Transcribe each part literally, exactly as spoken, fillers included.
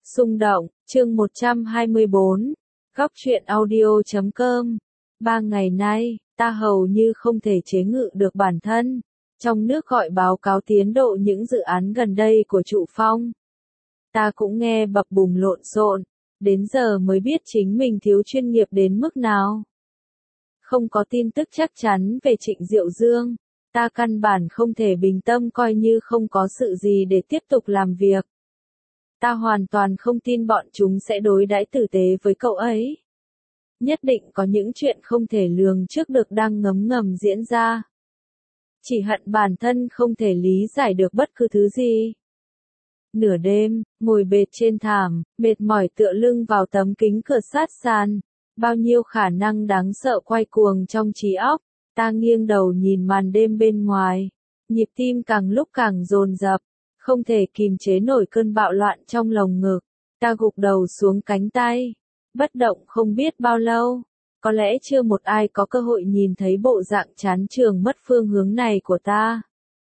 Xung động, chương một trăm hai mươi bốn, góc truyện audio chấm com. Ba ngày nay, ta hầu như không thể chế ngự được bản thân. Trong nước gọi báo cáo tiến độ những dự án gần đây của Trụ Phong. Ta cũng nghe bập bùng lộn xộn, đến giờ mới biết chính mình thiếu chuyên nghiệp đến mức nào. Không có tin tức chắc chắn về Trịnh Diệu Dương, ta căn bản không thể bình tâm coi như không có sự gì để tiếp tục làm việc. Ta hoàn toàn không tin bọn chúng sẽ đối đãi tử tế với cậu ấy. Nhất định có những chuyện không thể lường trước được đang ngấm ngầm diễn ra. Chỉ hận bản thân không thể lý giải được bất cứ thứ gì. Nửa đêm, ngồi bệt trên thảm, mệt mỏi tựa lưng vào tấm kính cửa sát sàn. Bao nhiêu khả năng đáng sợ quay cuồng trong trí óc. Ta nghiêng đầu nhìn màn đêm bên ngoài. Nhịp tim càng lúc càng dồn dập. Không thể kìm chế nổi cơn bạo loạn trong lồng ngực. Ta gục đầu xuống cánh tay. Bất động không biết bao lâu. Có lẽ chưa một ai có cơ hội nhìn thấy bộ dạng chán chường mất phương hướng này của ta.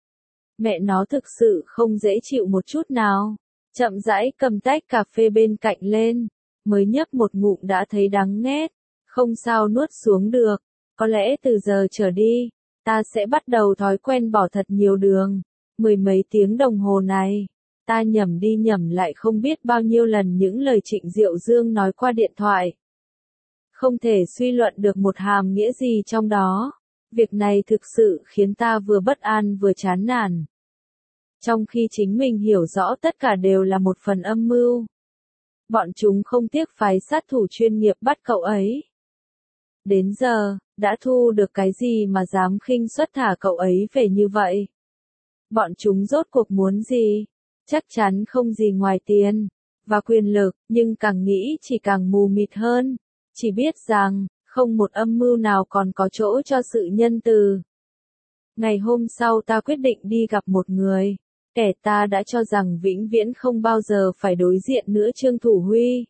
Mẹ nó thực sự không dễ chịu một chút nào. Chậm rãi cầm tách cà phê bên cạnh lên. Mới nhấp một ngụm đã thấy đắng nghét. Không sao nuốt xuống được. Có lẽ từ giờ trở đi, ta sẽ bắt đầu thói quen bỏ thật nhiều đường. Mười mấy tiếng đồng hồ này, ta nhẩm đi nhẩm lại không biết bao nhiêu lần những lời Trịnh Diệu Dương nói qua điện thoại. Không thể suy luận được một hàm nghĩa gì trong đó. Việc này thực sự khiến ta vừa bất an vừa chán nản. Trong khi chính mình hiểu rõ tất cả đều là một phần âm mưu. Bọn chúng không tiếc phái sát thủ chuyên nghiệp bắt cậu ấy. Đến giờ, đã thu được cái gì mà dám khinh suất thả cậu ấy về như vậy? Bọn chúng rốt cuộc muốn gì? Chắc chắn không gì ngoài tiền và quyền lực, nhưng càng nghĩ chỉ càng mù mịt hơn. Chỉ biết rằng, không một âm mưu nào còn có chỗ cho sự nhân từ. Ngày hôm sau ta quyết định đi gặp một người. Kẻ ta đã cho rằng vĩnh viễn không bao giờ phải đối diện nữa Trương Thủ Huy.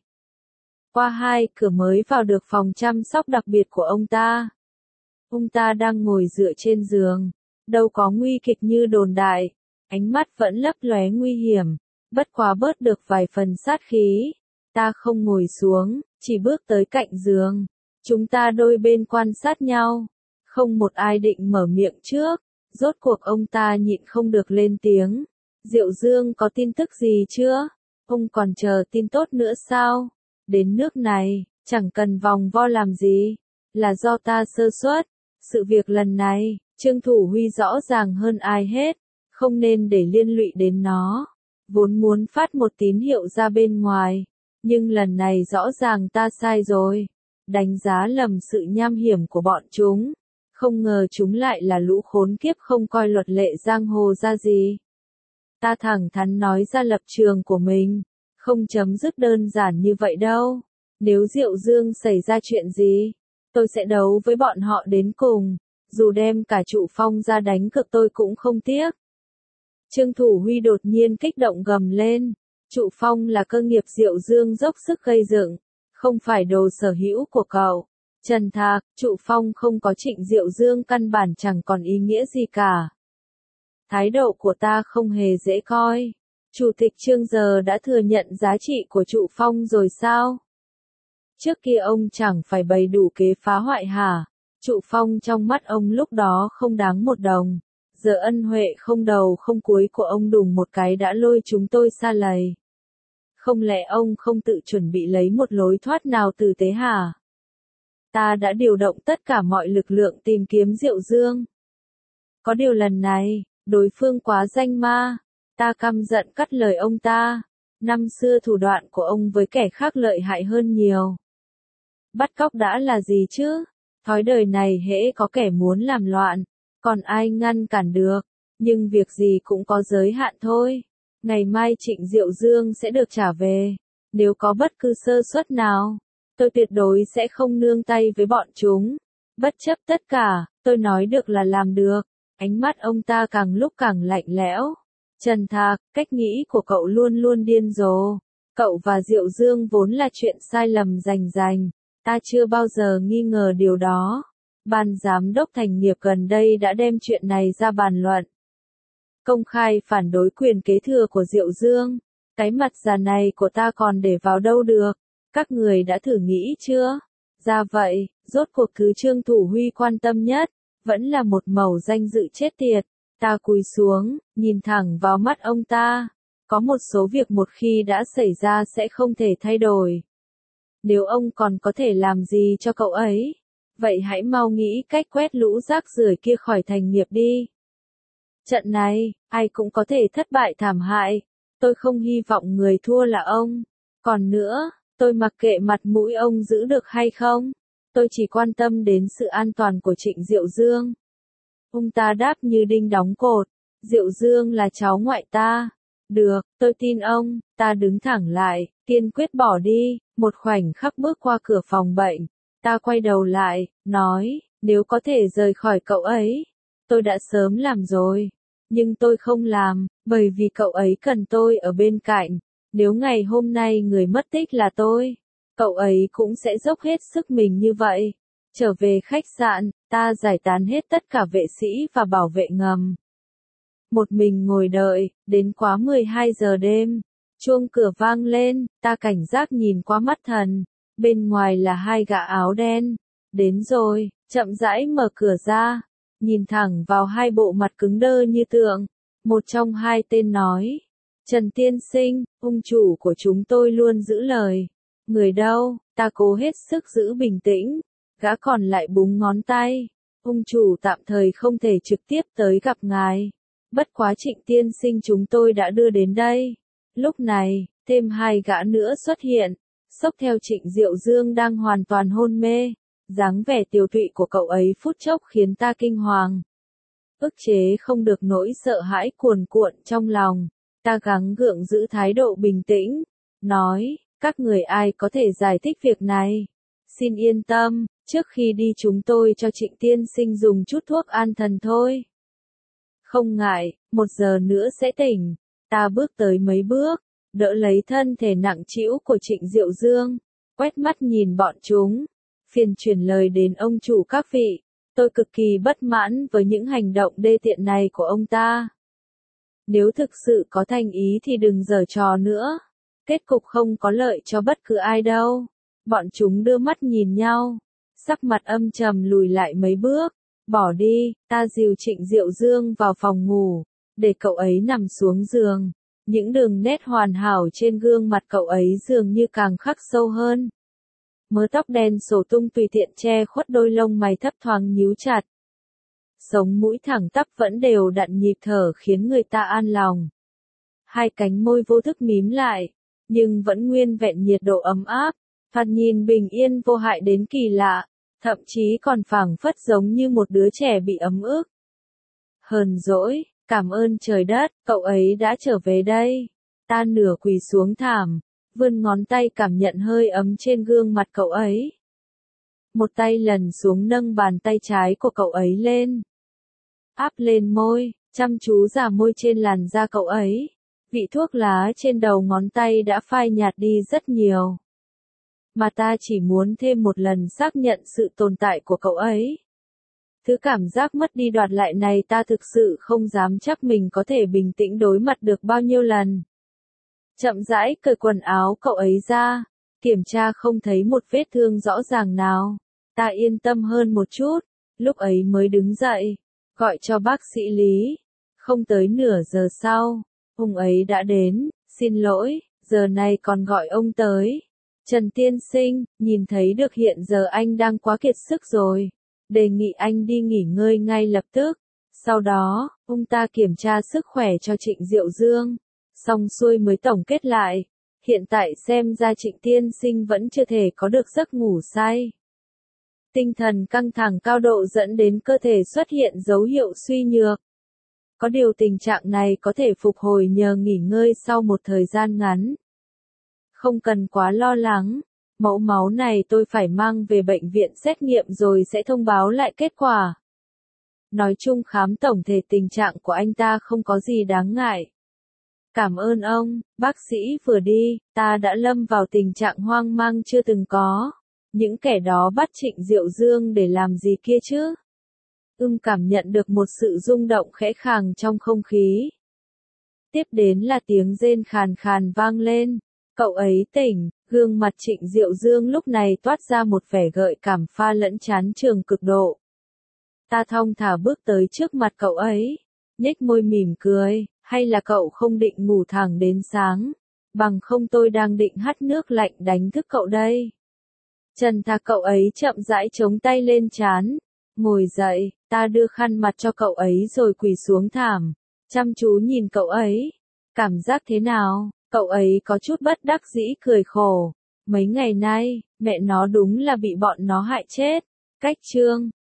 Qua hai cửa mới vào được phòng chăm sóc đặc biệt của ông ta. Ông ta đang ngồi dựa trên giường. Đâu có nguy kịch như đồn đại. Ánh mắt vẫn lấp lóe nguy hiểm. Bất quá bớt được vài phần sát khí. Ta không ngồi xuống, chỉ bước tới cạnh giường. Chúng ta đôi bên quan sát nhau. Không một ai định mở miệng trước. Rốt cuộc ông ta nhịn không được lên tiếng. Diệu Dương có tin tức gì chưa? Ông còn chờ tin tốt nữa sao? Đến nước này, chẳng cần vòng vo làm gì. Là do ta sơ suất. Sự việc lần này, Trương Thủ Huy rõ ràng hơn ai hết. Không nên để liên lụy đến nó. Vốn muốn phát một tín hiệu ra bên ngoài. Nhưng lần này rõ ràng ta sai rồi. Đánh giá lầm sự nham hiểm của bọn chúng. Không ngờ chúng lại là lũ khốn kiếp không coi luật lệ giang hồ ra gì. Ta thẳng thắn nói ra lập trường của mình. Không chấm dứt đơn giản như vậy đâu. Nếu Diệu Dương xảy ra chuyện gì, tôi sẽ đấu với bọn họ đến cùng. Dù đem cả Trụ Phong ra đánh cược tôi cũng không tiếc. Trương Thủ Huy đột nhiên kích động gầm lên. Trụ Phong là cơ nghiệp Diệu Dương dốc sức gây dựng. Không phải đồ sở hữu của cậu. Trần Thạc, Trụ Phong không có Trịnh Diệu Dương căn bản chẳng còn ý nghĩa gì cả. Thái độ của ta không hề dễ coi. Chủ tịch Trương giờ đã thừa nhận giá trị của Trụ Phong rồi sao? Trước kia ông chẳng phải bày đủ kế phá hoại hả? Trụ Phong trong mắt ông lúc đó không đáng một đồng. Giờ ân huệ không đầu không cuối của ông đùng một cái đã lôi chúng tôi sa lầy. Không lẽ ông không tự chuẩn bị lấy một lối thoát nào tử tế hả? Ta đã điều động tất cả mọi lực lượng tìm kiếm Diệu Dương. Có điều lần này, đối phương quá danh ma. Ta căm giận cắt lời ông ta. Năm xưa thủ đoạn của ông với kẻ khác lợi hại hơn nhiều. Bắt cóc đã là gì chứ? Thói đời này hễ có kẻ muốn làm loạn, còn ai ngăn cản được. Nhưng việc gì cũng có giới hạn thôi. Ngày mai Trịnh Diệu Dương sẽ được trả về. Nếu có bất cứ sơ suất nào, tôi tuyệt đối sẽ không nương tay với bọn chúng. Bất chấp tất cả, tôi nói được là làm được. Ánh mắt ông ta càng lúc càng lạnh lẽo. Trần Thạc, cách nghĩ của cậu luôn luôn điên rồ. Cậu và Diệu Dương vốn là chuyện sai lầm rành rành. Ta chưa bao giờ nghi ngờ điều đó. Ban giám đốc thành nghiệp gần đây đã đem chuyện này ra bàn luận. Công khai phản đối quyền kế thừa của Diệu Dương. Cái mặt già này của ta còn để vào đâu được, các người đã thử nghĩ chưa? Ra vậy, rốt cuộc thứ Trương Thủ Huy quan tâm nhất, vẫn là một mẩu danh dự chết tiệt. Ta cúi xuống, nhìn thẳng vào mắt ông ta. Có một số việc một khi đã xảy ra sẽ không thể thay đổi. Nếu ông còn có thể làm gì cho cậu ấy, vậy hãy mau nghĩ cách quét lũ rác rưởi kia khỏi thành nghiệp đi. Trận này, ai cũng có thể thất bại thảm hại. Tôi không hy vọng người thua là ông. Còn nữa, tôi mặc kệ mặt mũi ông giữ được hay không. Tôi chỉ quan tâm đến sự an toàn của Trịnh Diệu Dương. Ông ta đáp như đinh đóng cột. Diệu Dương là cháu ngoại ta. Được, tôi tin ông. Ta đứng thẳng lại, kiên quyết bỏ đi. Một khoảnh khắc bước qua cửa phòng bệnh. Ta quay đầu lại, nói, nếu có thể rời khỏi cậu ấy, tôi đã sớm làm rồi. Nhưng tôi không làm, bởi vì cậu ấy cần tôi ở bên cạnh. Nếu ngày hôm nay người mất tích là tôi, cậu ấy cũng sẽ dốc hết sức mình như vậy. Trở về khách sạn, ta giải tán hết tất cả vệ sĩ và bảo vệ ngầm. Một mình ngồi đợi, đến quá mười hai giờ đêm. Chuông cửa vang lên, ta cảnh giác nhìn qua mắt thần. Bên ngoài là hai gã áo đen. Đến rồi, chậm rãi mở cửa ra. Nhìn thẳng vào hai bộ mặt cứng đơ như tượng. Một trong hai tên nói. Trần tiên sinh, ông chủ của chúng tôi luôn giữ lời. Người đâu? Ta cố hết sức giữ bình tĩnh. Gã còn lại búng ngón tay. Ông chủ tạm thời không thể trực tiếp tới gặp ngài. Bất quá Trịnh tiên sinh chúng tôi đã đưa đến đây. Lúc này, thêm hai gã nữa xuất hiện. Xốc theo Trịnh Diệu Dương đang hoàn toàn hôn mê. Dáng vẻ tiều tụy của cậu ấy phút chốc khiến ta kinh hoàng. Ức chế không được nỗi sợ hãi cuồn cuộn trong lòng. Ta gắng gượng giữ thái độ bình tĩnh. Nói, các người ai có thể giải thích việc này? Xin yên tâm, trước khi đi chúng tôi cho Trịnh tiên sinh dùng chút thuốc an thần thôi. Không ngại, một giờ nữa sẽ tỉnh. Ta bước tới mấy bước, đỡ lấy thân thể nặng trĩu của Trịnh Diệu Dương, quét mắt nhìn bọn chúng. Phiền chuyển lời đến ông chủ các vị. Tôi cực kỳ bất mãn với những hành động đê tiện này của ông ta. Nếu thực sự có thành ý thì đừng giở trò nữa. Kết cục không có lợi cho bất cứ ai đâu. Bọn chúng đưa mắt nhìn nhau. Sắc mặt âm trầm lùi lại mấy bước. Bỏ đi, ta dìu Trịnh Diệu Dương vào phòng ngủ. Để cậu ấy nằm xuống giường. Những đường nét hoàn hảo trên gương mặt cậu ấy dường như càng khắc sâu hơn. Mớ tóc đen xổ tung tùy tiện che khuất đôi lông mày thấp thoáng nhíu chặt. Sống mũi thẳng tắp vẫn đều đặn nhịp thở khiến người ta an lòng. Hai cánh môi vô thức mím lại, nhưng vẫn nguyên vẹn nhiệt độ ấm áp, thoạt nhìn bình yên vô hại đến kỳ lạ, thậm chí còn phảng phất giống như một đứa trẻ bị ấm ức. Hờn dỗi, cảm ơn trời đất, cậu ấy đã trở về đây. Ta nửa quỳ xuống thảm, vươn ngón tay cảm nhận hơi ấm trên gương mặt cậu ấy. Một tay lần xuống nâng bàn tay trái của cậu ấy lên. Áp lên môi, chăm chú rả môi trên làn da cậu ấy. Vị thuốc lá trên đầu ngón tay đã phai nhạt đi rất nhiều. Mà ta chỉ muốn thêm một lần xác nhận sự tồn tại của cậu ấy. Thứ cảm giác mất đi đoạt lại này ta thực sự không dám chắc mình có thể bình tĩnh đối mặt được bao nhiêu lần. Chậm rãi cởi quần áo cậu ấy ra, kiểm tra không thấy một vết thương rõ ràng nào. Ta yên tâm hơn một chút, lúc ấy mới đứng dậy, gọi cho bác sĩ Lý. Không tới nửa giờ sau, ông ấy đã đến, xin lỗi, giờ này còn gọi ông tới. Trần tiên sinh, nhìn thấy được hiện giờ anh đang quá kiệt sức rồi. Đề nghị anh đi nghỉ ngơi ngay lập tức. Sau đó, ông ta kiểm tra sức khỏe cho Trịnh Diệu Dương. Xong xuôi mới tổng kết lại. Hiện tại xem ra Trịnh tiên sinh vẫn chưa thể có được giấc ngủ say. Tinh thần căng thẳng cao độ dẫn đến cơ thể xuất hiện dấu hiệu suy nhược. Có điều tình trạng này có thể phục hồi nhờ nghỉ ngơi sau một thời gian ngắn. Không cần quá lo lắng. Mẫu máu này tôi phải mang về bệnh viện xét nghiệm rồi sẽ thông báo lại kết quả. Nói chung khám tổng thể tình trạng của anh ta không có gì đáng ngại. Cảm ơn ông, bác sĩ vừa đi, ta đã lâm vào tình trạng hoang mang chưa từng có. Những kẻ đó bắt Trịnh Diệu Dương để làm gì kia chứ? Ưng cảm nhận được một sự rung động khẽ khàng trong không khí. Tiếp đến là tiếng rên khàn khàn vang lên. Cậu ấy tỉnh, gương mặt Trịnh Diệu Dương lúc này toát ra một vẻ gợi cảm pha lẫn chán chường cực độ. Ta thong thả bước tới trước mặt cậu ấy, nhếch môi mỉm cười, hay là cậu không định ngủ thẳng đến sáng, bằng không tôi đang định hắt nước lạnh đánh thức cậu đây. Trần thà cậu ấy chậm rãi chống tay lên trán, ngồi dậy, ta đưa khăn mặt cho cậu ấy rồi quỳ xuống thảm, chăm chú nhìn cậu ấy. Cảm giác thế nào? Cậu ấy có chút bất đắc dĩ cười khổ. Mấy ngày nay, mẹ nó đúng là bị bọn nó hại chết. Cách chương